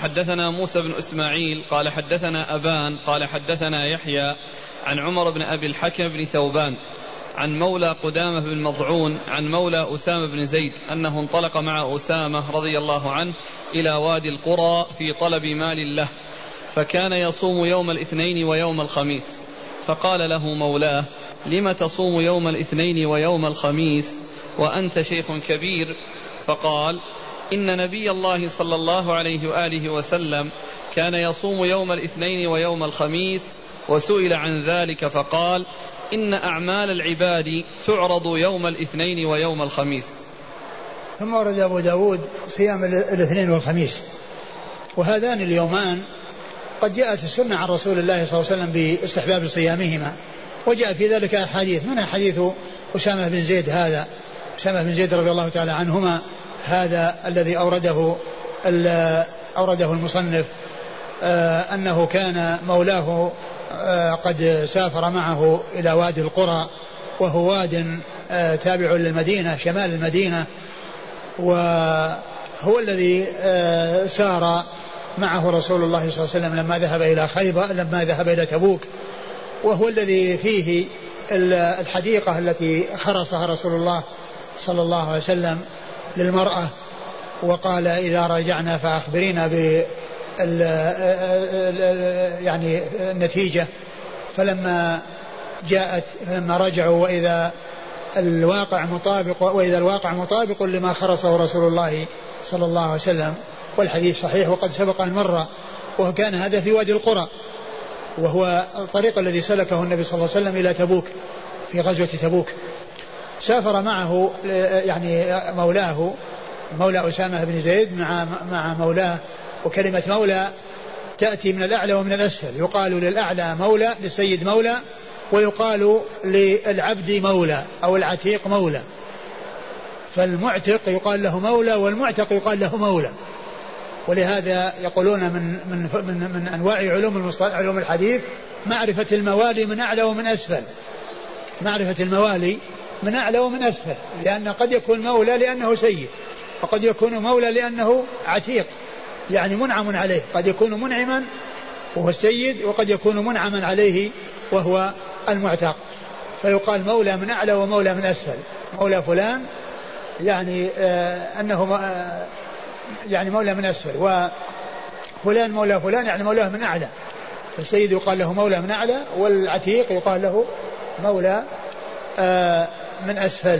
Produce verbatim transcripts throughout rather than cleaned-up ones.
حدثنا موسى بن إسماعيل قال حدثنا أبان قال حدثنا يحيى عن عمر بن أبي الحكم بن ثوبان عن مولى قدامة بن مضعون عن مولى أسامة بن زيد أنه انطلق مع أسامة رضي الله عنه إلى وادي القرى في طلب مال له، فكان يصوم يوم الاثنين ويوم الخميس، فقال له مولاه: لم تصوم يوم الاثنين ويوم الخميس وأنت شيخ كبير؟ فقال: إن نبي الله صلى الله عليه وآله وسلم كان يصوم يوم الاثنين ويوم الخميس، وسئل عن ذلك فقال: إن أعمال العباد تعرض يوم الاثنين ويوم الخميس. ثم ورد أبو داود صيام الاثنين والخميس، وهذان اليومان قد جاءت السنة عن رسول الله صلى الله عليه وسلم باستحباب صيامهما، وجاء في ذلك أحاديث، منها حديث أسامة بن زيد هذا أسامة بن زيد رضي الله تعالى عنهما، هذا الذي أورده أورده المصنف، أنه كان مولاه قد سافر معه إلى وادي القرى، وهو واد تابع للمدينة شمال المدينة، وهو الذي سار معه رسول الله صلى الله عليه وسلم لما ذهب إلى خيبر لما ذهب إلى تبوك، وهو الذي فيه الحديقة التي خرصها رسول الله صلى الله عليه وسلم للمرأة، وقال: إذا رجعنا فأخبرينا ب يعني النتيجة. فلما جاءت فلما رجعوا وإذا الواقع مطابق وإذا الواقع مطابق لما خرصه رسول الله صلى الله عليه وسلم، والحديث صحيح وقد سبق أن مر، وكان هذا في وادي القرى، وهو الطريق الذي سلكه النبي صلى الله عليه وسلم إلى تبوك في غزوة تبوك. سافر معه يعني مولاه مولى أسامة بن زيد مع مع مولاه، وكلمة مولى تأتي من الأعلى ومن الأسفل، يقال للأعلى مولى للسيد مولى، ويقال للعبد مولى أو العتيق مولى، فالمعتق يقال له مولى والمعتق يقال له مولى. ولهذا يقولون من من من, من أنواع علوم علوم الحديث معرفة الموالي من أعلى ومن أسفل، معرفة الموالي من أعلى ومن أسفل، لأن قد يكون مولى لأنه سيد، وقد يكون مولى لأنه عتيق يعني منعم عليه، قد يكون منعما وهو السيد، وقد يكون منعما عليه وهو المعتق، فيقال مولى من أعلى ومولى من أسفل. مولى فلان يعني آه أنه آه يعني مولى من أسفل، وفلان مولى فلان يعني مولاه من أعلى، السيد يقال له مولى من أعلى، والعتيق يقال له مولى آه من أسفل.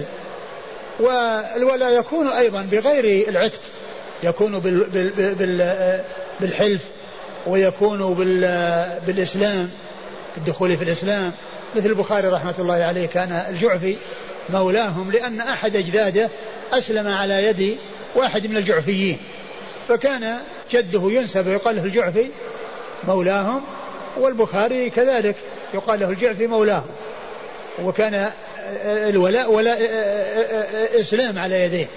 والولاء يكون أيضا بغير العتق، يكون بال بال بال بالحلف، ويكون بال بالإسلام، الدخول في الإسلام، مثل البخاري رحمة الله عليه كان الجعفي مولاهم لأن أحد أجداده أسلم على يد واحد من الجعفيين، فكان جده ينسب ويقال له الجعفي مولاهم، والبخاري كذلك يقال له الجعفي مولاهم، وكان الولاء ولاء إسلام على يديه.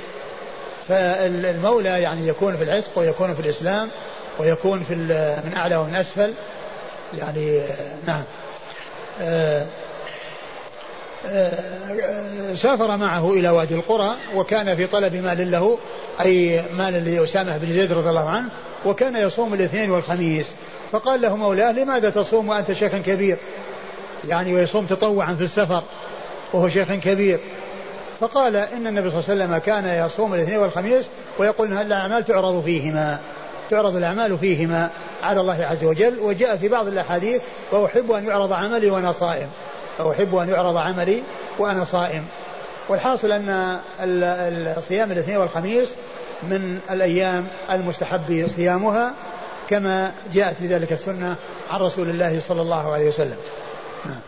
فالمولى يعني يكون في العتق ويكون في الإسلام ويكون في من أعلى ومن أسفل يعني. نعم. سافر معه إلى وادي القرى، وكان في طلب مال له، أي مال لأسامة بن زيد رضي الله عنه، وكان يصوم الاثنين والخميس، فقال له مولاه: لماذا تصوم وأنت شيخ كبير؟ يعني ويصوم تطوعا في السفر وهو شيخ كبير. فقال: إن النبي صلى الله عليه وسلم كان يصوم الاثنين والخميس ويقول أن الأعمال تعرض فيهما تعرض الأعمال فيهما على الله عز وجل. وجاء في بعض الأحاديث: وأحب أن يعرض عملي وأنا صائم، وأحب أن يعرض عملي وأنا صائم. والحاصل أن الصيام الاثنين والخميس من الأيام المستحب صيامها، كما جاءت في ذلك السنة عن رسول الله صلى الله عليه وسلم. نعم.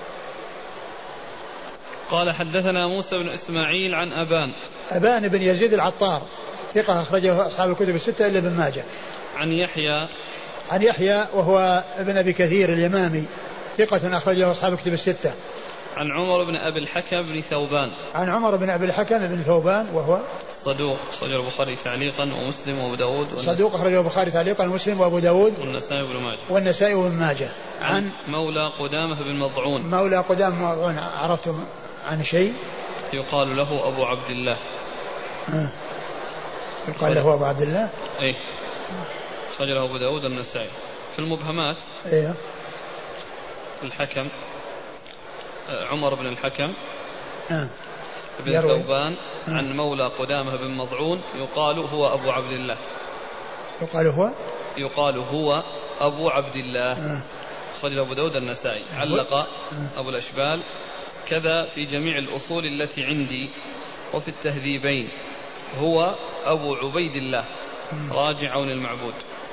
قال: حدثنا موسى بن إسماعيل عن أبان أبان بن يزيد العطار، ثقة أخرجه أصحاب الكتب الستة إلا ابن ماجه. عن يحيى عن يحيى وهو ابن أبي كثير اليمامي، ثقة أخرجه أصحاب الكتب الستة. عن عمر بن أبي الحكم بن ثوبان عن عمر بن أبي الحكم بن ثوبان وهو صدوق، أخرجه البخاري تعليقا ومسلم وأبو داود. صدوق أخرجه البخاري تعليقا ومسلم وأبو داود والنسائي وابن ماجه. والنسائي وابن ماجه. عن, عن مولى قدامة بن مضعون. مولى قدامة بن مضعون، عرفتم عن شيء؟ يقال له أبو عبد الله. آه. يقال له أبو عبد الله. أي أخرجه أبو داود النسائي. في المبهمات إيه؟ الحكم عمر بن الحكم آه. بن ثوبان عن مولى قدامة بن مضعون يقال هو أبو عبد الله. يقال هو يقال هو أبو عبد الله. أخرجه أبو داود النسائي. علق أبو الأشبال كذا في جميع الأصول التي عندي وفي التهذيبين هو أبو عبيد الله راجع عون المعبود.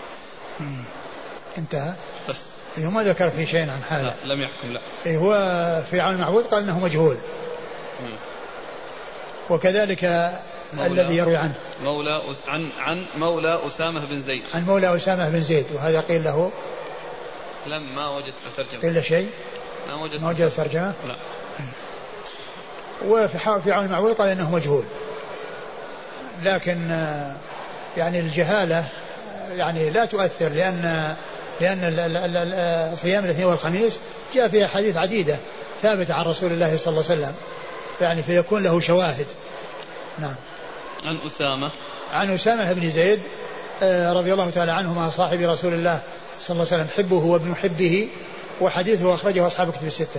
انتهى بس إيه ما ذكر في شيء عن هذا. لا لم يحكم لا. إيه هو في عون المعبود قال انه مجهول. مم. وكذلك الذي يروي عنه مولى عن عن مولى أسامة بن زيد. عن مولى أسامة بن زيد وهذا قيل له لم ما وجدت ترجمة. قيل شيء ما وجدت ما وجدت ترجمة. لا. وفي في عون المعبود قال انه مجهول. لكن يعني الجهالة يعني لا تؤثر لأن لأن صيام الاثنين والخميس جاء فيها حديث عديدة ثابتة عن رسول الله صلى الله عليه وسلم يعني فيكون له شواهد. نعم. عن أسامة عن أسامة بن زيد رضي الله تعالى عنهما صاحب رسول الله صلى الله عليه وسلم حبه وابن حبه وحديثه أخرجه أصحاب الكتب الستة.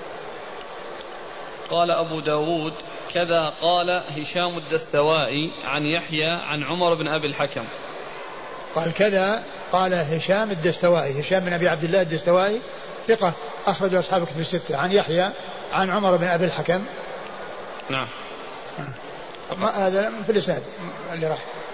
قال أبو داود كذا قال هشام الدستوائي عن يحيى عن عمر بن أبي الحكم. قال كذا قال هشام الدستوائي هشام بن أبي عبد الله الدستوائي ثقة أخرج أصحاب الكتب الستة عن يحيى عن عمر بن أبي الحكم. نعم. ما هذا في الإسناد اللي راح